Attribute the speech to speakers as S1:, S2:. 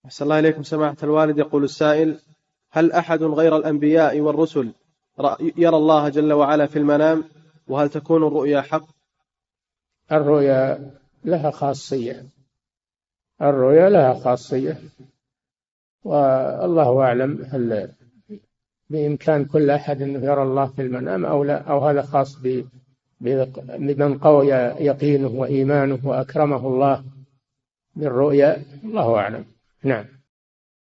S1: أحسن الله إليكم سماحة الوالد. يقول السائل: هل أحد غير الأنبياء والرسل يرى الله جل وعلا في المنام؟ وهل تكون الرؤيا حق؟
S2: الرؤيا لها خاصية، الرؤيا لها خاصية، والله أعلم هل بإمكان كل أحد أن يرى الله في المنام أو لا، أو هذا خاص بمن قوي يقينه وإيمانه وأكرمه الله بالرؤيا، الله أعلم. نعم.